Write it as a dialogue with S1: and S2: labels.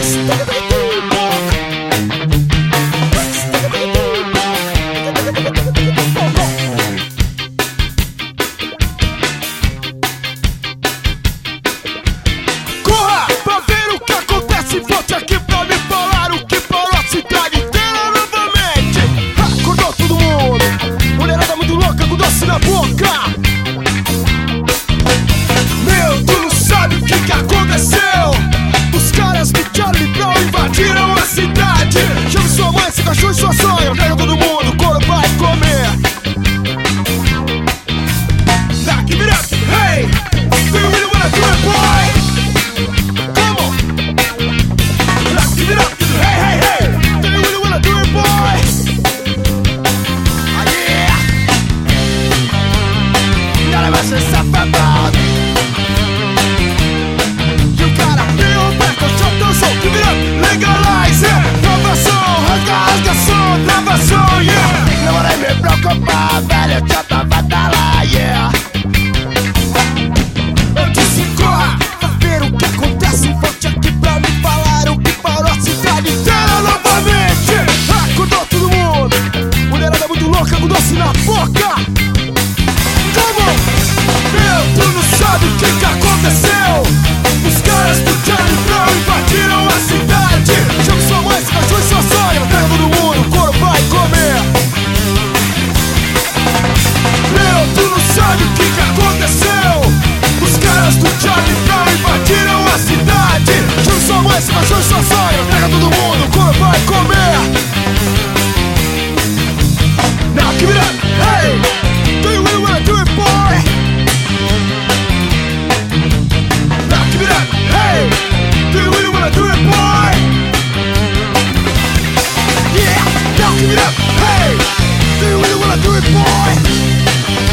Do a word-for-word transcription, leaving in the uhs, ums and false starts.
S1: Corra pra ver o que acontece, volte aqui pra me falar o que parou a cidade inteira novamente. Acordou todo mundo, mulherada muito louca com doce na boca. Meu, tu não sabe o que que aconteceu. Os caras do Charlie Brown invadiram a cidade. Chama sua mãe, seu cachorro e sua sogra. Pega todo mundo, o couro vai comer. Now give it up, hey! Do you really wanna do it, boy? Come on! Now give it up, hey, hey, hey! Do you really wanna do it, boy? Ah, yeah! Gotta mess this up, about. You gotta feel back, don't shut the soul. Give it up, legalize it. Gravação, rasga, rasga som, gravação, yeah! Não vou nem me preocupar, velho, eu já tava da lá, yeah! Eu disse corra pra ver o que acontece, volte aqui pra me falar o que parou a cidade inteira novamente. Acordou todo mundo, mulherada muito louca com doce na boca. Come on! Meu, tu não sabe o que que aconteceu. Os caras do Charlie Brown invadiram a cidade. Chama sua mãe, seu cachorro e sua sogra. Pega todo mundo, o couro vai comer. Meu, tu não sabe o que que aconteceu. Os caras do Charlie Brown invadiram a cidade. Chama sua mãe, seu cachorro e sua sogra. Pega todo mundo, o couro vai comer. Now give it up, hey! Do you really wanna do it, boy? Now give it up, hey! Do you really wanna do it, boy? Yeah! Now give it up, hey! Do you really wanna do it, boy?